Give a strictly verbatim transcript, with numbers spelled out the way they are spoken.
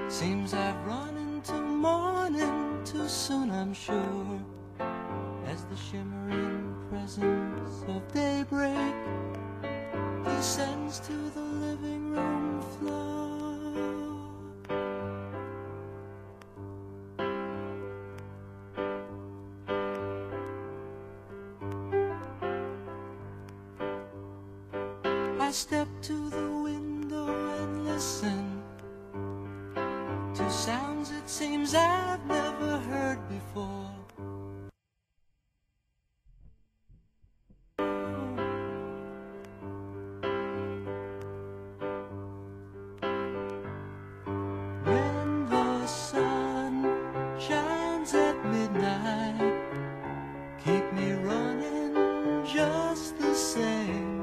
Seems I've run into morning too soon, I'm sure, as the shimmering presence of daybreak descends to the living room floor. I step to the window and listen to sounds it seems I've never heard before. When the sun shines at midnight, keep me running just the same.